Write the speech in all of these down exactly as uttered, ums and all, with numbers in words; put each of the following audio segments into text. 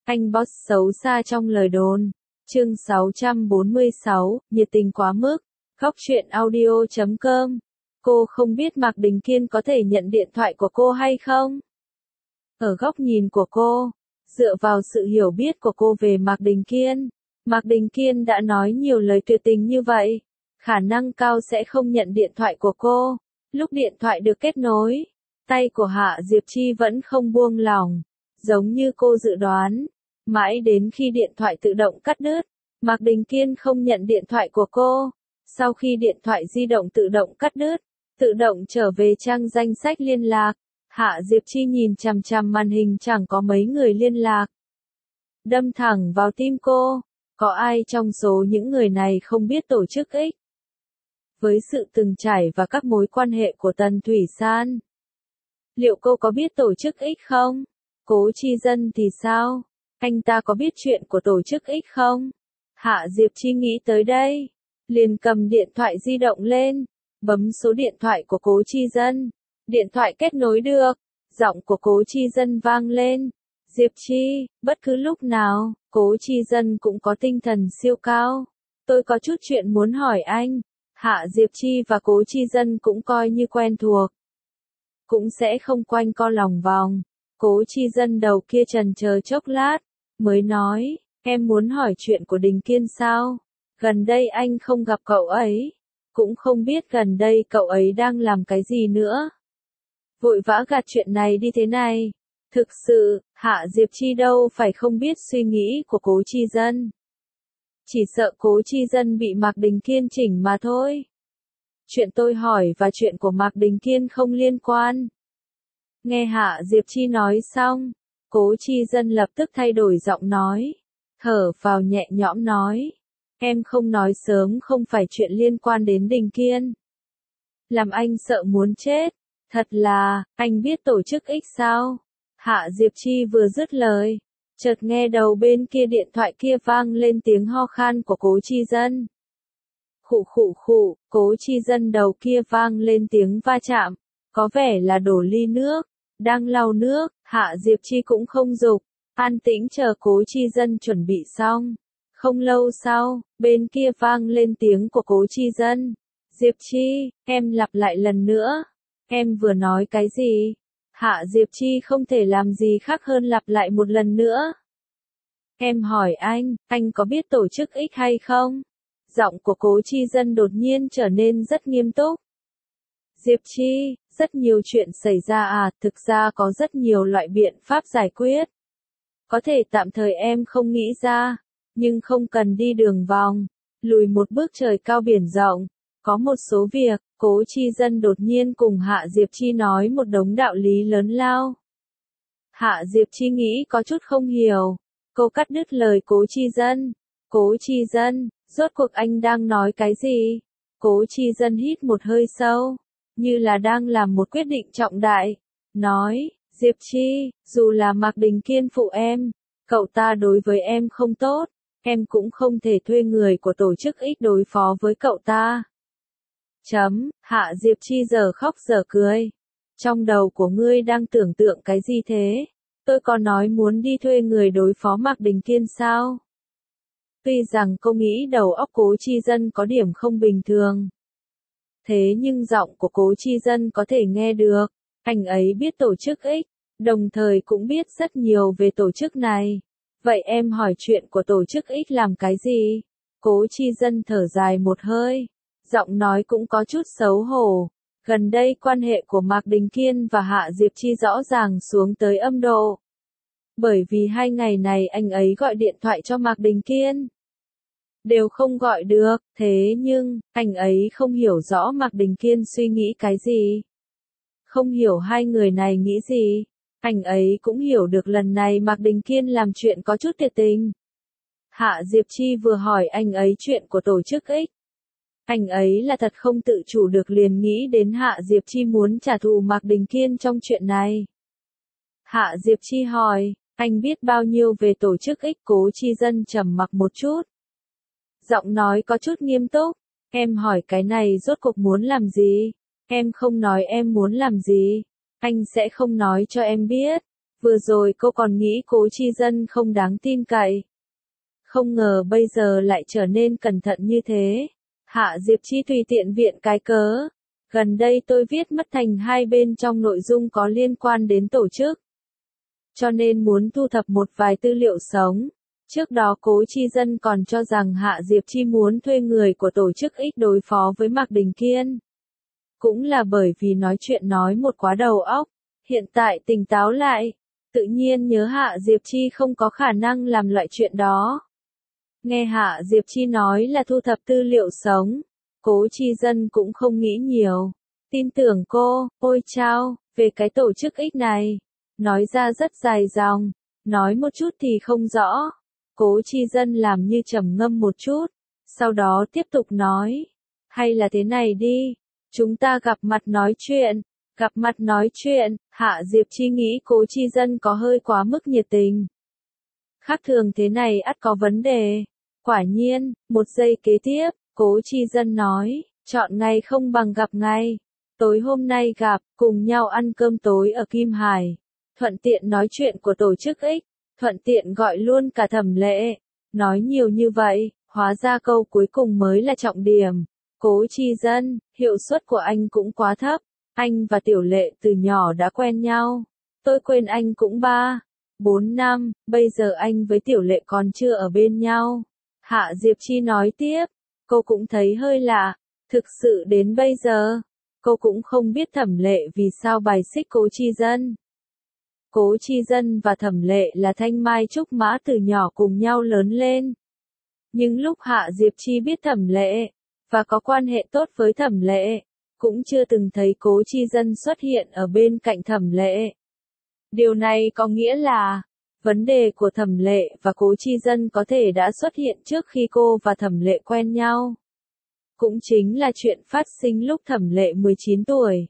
Anh boss xấu xa trong lời đồn. Chương sáu trăm bốn mươi sáu, nhiệt tình quá mức. Góc truyện audio chấm com. Cô không biết Mạc Đình Kiên có thể nhận điện thoại của cô hay không? Ở góc nhìn của cô, dựa vào sự hiểu biết của cô về Mạc Đình Kiên, Mạc Đình Kiên đã nói nhiều lời tuyệt tình như vậy, khả năng cao sẽ không nhận điện thoại của cô. Lúc điện thoại được kết nối, tay của Hạ Diệp Chi vẫn không buông lỏng, giống như cô dự đoán. Mãi đến khi điện thoại tự động cắt đứt, Mạc Đình Kiên không nhận điện thoại của cô. Sau khi điện thoại di động tự động cắt đứt, tự động trở về trang danh sách liên lạc, Hạ Diệp Chi nhìn chằm chằm màn hình chẳng có mấy người liên lạc. Đâm thẳng vào tim cô, có ai trong số những người này không biết tổ chức X? Với sự từng trải và các mối quan hệ của Tần Thủy San, liệu cô có biết tổ chức X không? Cố Chi Dân thì sao? Anh ta có biết chuyện của tổ chức X không? Hạ Diệp Chi nghĩ tới đây, liền cầm điện thoại di động lên, bấm số điện thoại của Cố Chi Dân. Điện thoại kết nối được, giọng của Cố Chi Dân vang lên. Diệp Chi, bất cứ lúc nào, Cố Chi Dân cũng có tinh thần siêu cao. Tôi có chút chuyện muốn hỏi anh. Hạ Diệp Chi và Cố Chi Dân cũng coi như quen thuộc, cũng sẽ không quanh co lòng vòng. Cố Chi Dân đầu kia trần chờ chốc lát, mới nói, em muốn hỏi chuyện của Đình Kiên sao? Gần đây anh không gặp cậu ấy, cũng không biết gần đây cậu ấy đang làm cái gì nữa. Vội vã gạt chuyện này đi thế này. Thực sự, Hạ Diệp Chi đâu phải không biết suy nghĩ của Cố Chi Dân. Chỉ sợ Cố Chi Dân bị Mạc Đình Kiên chỉnh mà thôi. Chuyện tôi hỏi và chuyện của Mạc Đình Kiên không liên quan. Nghe Hạ Diệp Chi nói xong, Cố Chi Dân lập tức thay đổi giọng nói, thở vào nhẹ nhõm nói, em không nói sớm không phải chuyện liên quan đến Đình Kiên. Làm anh sợ muốn chết, thật là, anh biết tổ chức X sao? Hạ Diệp Chi vừa dứt lời, chợt nghe đầu bên kia điện thoại kia vang lên tiếng ho khan của Cố Chi Dân. Khụ khụ khụ, Cố Chi Dân đầu kia vang lên tiếng va chạm, có vẻ là đổ ly nước, đang lau nước. Hạ Diệp Chi cũng không giục, an tĩnh chờ Cố Chi Dân chuẩn bị xong. Không lâu sau, bên kia vang lên tiếng của Cố Chi Dân. Diệp Chi, em lặp lại lần nữa. Em vừa nói cái gì? Hạ Diệp Chi không thể làm gì khác hơn lặp lại một lần nữa. Em hỏi anh, anh có biết tổ chức X hay không? Giọng của Cố Chi Dân đột nhiên trở nên rất nghiêm túc. Diệp Chi, rất nhiều chuyện xảy ra à, thực ra có rất nhiều loại biện pháp giải quyết. Có thể tạm thời em không nghĩ ra, nhưng không cần đi đường vòng, lùi một bước trời cao biển rộng. Có một số việc, Cố Chi Dân đột nhiên cùng Hạ Diệp Chi nói một đống đạo lý lớn lao. Hạ Diệp Chi nghĩ có chút không hiểu, cô cắt đứt lời Cố Chi Dân. Cố Chi Dân, rốt cuộc anh đang nói cái gì? Cố Chi Dân hít một hơi sâu, như là đang làm một quyết định trọng đại, nói, Diệp Chi, dù là Mạc Đình Kiên phụ em, cậu ta đối với em không tốt, em cũng không thể thuê người của tổ chức X đối phó với cậu ta. Chấm, Hạ Diệp Chi giờ khóc giờ cười. Trong đầu của ngươi đang tưởng tượng cái gì thế? Tôi có nói muốn đi thuê người đối phó Mạc Đình Kiên sao? Tuy rằng cô nghĩ đầu óc Cố Chi Dân có điểm không bình thường. Thế nhưng giọng của Cố Chi Dân có thể nghe được. Anh ấy biết tổ chức X, đồng thời cũng biết rất nhiều về tổ chức này. Vậy em hỏi chuyện của tổ chức X làm cái gì? Cố Chi Dân thở dài một hơi. Giọng nói cũng có chút xấu hổ. Gần đây quan hệ của Mạc Đình Kiên và Hạ Diệp Chi rõ ràng xuống tới âm độ. Bởi vì hai ngày này anh ấy gọi điện thoại cho Mạc Đình Kiên, đều không gọi được, thế nhưng, anh ấy không hiểu rõ Mạc Đình Kiên suy nghĩ cái gì. Không hiểu hai người này nghĩ gì. Anh ấy cũng hiểu được lần này Mạc Đình Kiên làm chuyện có chút tuyệt tình. Hạ Diệp Chi vừa hỏi anh ấy chuyện của tổ chức X. Anh ấy là thật không tự chủ được liền nghĩ đến Hạ Diệp Chi muốn trả thù Mạc Đình Kiên trong chuyện này. Hạ Diệp Chi hỏi, anh biết bao nhiêu về tổ chức X? Cố Chi Dân trầm mặc một chút. Giọng nói có chút nghiêm túc, em hỏi cái này rốt cuộc muốn làm gì? Em không nói em muốn làm gì, anh sẽ không nói cho em biết. Vừa rồi cô còn nghĩ Cố Chi Dân không đáng tin cậy. Không ngờ bây giờ lại trở nên cẩn thận như thế. Hạ Diệp Chi tùy tiện viện cái cớ. Gần đây tôi viết mất thành hai bên trong nội dung có liên quan đến tổ chức. Cho nên muốn thu thập một vài tư liệu sống. Trước đó Cố Chi Dân còn cho rằng Hạ Diệp Chi muốn thuê người của tổ chức X đối phó với Mạc Đình Kiên. Cũng là bởi vì nói chuyện nói một quá đầu óc. Hiện tại tỉnh táo lại. Tự nhiên nhớ Hạ Diệp Chi không có khả năng làm loại chuyện đó. Nghe Hạ Diệp Chi nói là thu thập tư liệu sống. Cố Chi Dân cũng không nghĩ nhiều. Tin tưởng cô, ôi chao, về cái tổ chức X này. Nói ra rất dài dòng. Nói một chút thì không rõ. Cố Chi Dân làm như trầm ngâm một chút. Sau đó tiếp tục nói. Hay là thế này đi. Chúng ta gặp mặt nói chuyện. Gặp mặt nói chuyện, Hạ Diệp Chi nghĩ Cố Chi Dân có hơi quá mức nhiệt tình. Khác thường thế này ắt có vấn đề. Quả nhiên, một giây kế tiếp, Cố Chi Dân nói, chọn ngày không bằng gặp ngày. Tối hôm nay gặp, cùng nhau ăn cơm tối ở Kim Hải. Thuận tiện nói chuyện của tổ chức X, thuận tiện gọi luôn cả Thẩm Lệ. Nói nhiều như vậy, hóa ra câu cuối cùng mới là trọng điểm. Cố Chi Dân, hiệu suất của anh cũng quá thấp. Anh và Tiểu Lệ từ nhỏ đã quen nhau. Tôi quên anh cũng ba, bốn năm, bây giờ anh với Tiểu Lệ còn chưa ở bên nhau. Hạ Diệp Chi nói tiếp, cô cũng thấy hơi lạ. Thực sự đến bây giờ, cô cũng không biết Thẩm Lệ vì sao bài xích Cố Chi Dân. Cố Chi Dân và Thẩm Lệ là thanh mai trúc mã từ nhỏ cùng nhau lớn lên. Nhưng lúc Hạ Diệp Chi biết Thẩm Lệ, và có quan hệ tốt với Thẩm Lệ, cũng chưa từng thấy Cố Chi Dân xuất hiện ở bên cạnh Thẩm Lệ. Điều này có nghĩa là, vấn đề của Thẩm Lệ và Cố Chi Dân có thể đã xuất hiện trước khi cô và Thẩm Lệ quen nhau. Cũng chính là chuyện phát sinh lúc Thẩm Lệ mười chín tuổi.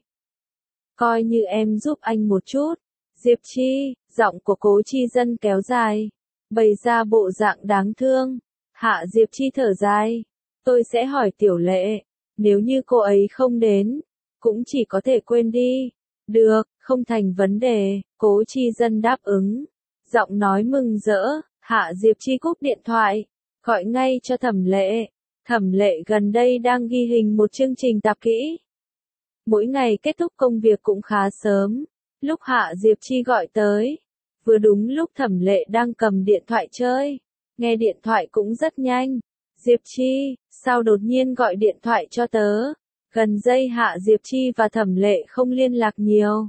Coi như em giúp anh một chút. Diệp Chi, giọng của Cố Chi Dân kéo dài, bày ra bộ dạng đáng thương. Hạ Diệp Chi thở dài. Tôi sẽ hỏi Tiểu Lệ. Nếu như cô ấy không đến, cũng chỉ có thể quên đi. Được, không thành vấn đề, Cố Chi Dân đáp ứng. Giọng nói mừng rỡ, Hạ Diệp Chi cúp điện thoại, gọi ngay cho Thẩm Lệ. Thẩm Lệ gần đây đang ghi hình một chương trình tạp kỹ. Mỗi ngày kết thúc công việc cũng khá sớm. Lúc Hạ Diệp Chi gọi tới, vừa đúng lúc Thẩm Lệ đang cầm điện thoại chơi. Nghe điện thoại cũng rất nhanh. Diệp Chi, sao đột nhiên gọi điện thoại cho tớ? Gần đây Hạ Diệp Chi và Thẩm Lệ không liên lạc nhiều.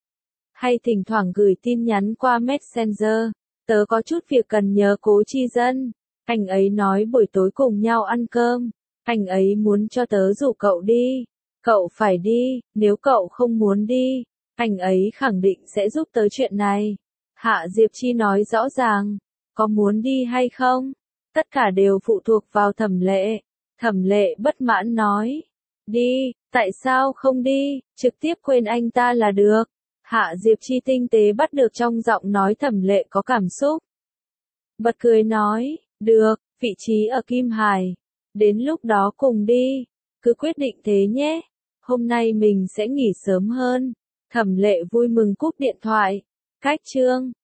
Hay thỉnh thoảng gửi tin nhắn qua Messenger. Tớ có chút việc cần nhờ Cố Chi Dân. Anh ấy nói buổi tối cùng nhau ăn cơm. Anh ấy muốn cho tớ rủ cậu đi. Cậu phải đi, nếu cậu không muốn đi, anh ấy khẳng định sẽ giúp tớ chuyện này. Hạ Diệp Chi nói rõ ràng. Có muốn đi hay không? Tất cả đều phụ thuộc vào Thẩm Lệ. Thẩm Lệ bất mãn nói. Đi, tại sao không đi, trực tiếp quên anh ta là được. Hạ Diệp Chi tinh tế bắt được trong giọng nói Thẩm Lệ có cảm xúc. Bật cười nói, được, vị trí ở Kim Hải. Đến lúc đó cùng đi. Cứ quyết định thế nhé. Hôm nay mình sẽ nghỉ sớm hơn. Thẩm Lệ vui mừng cúp điện thoại. Cách chương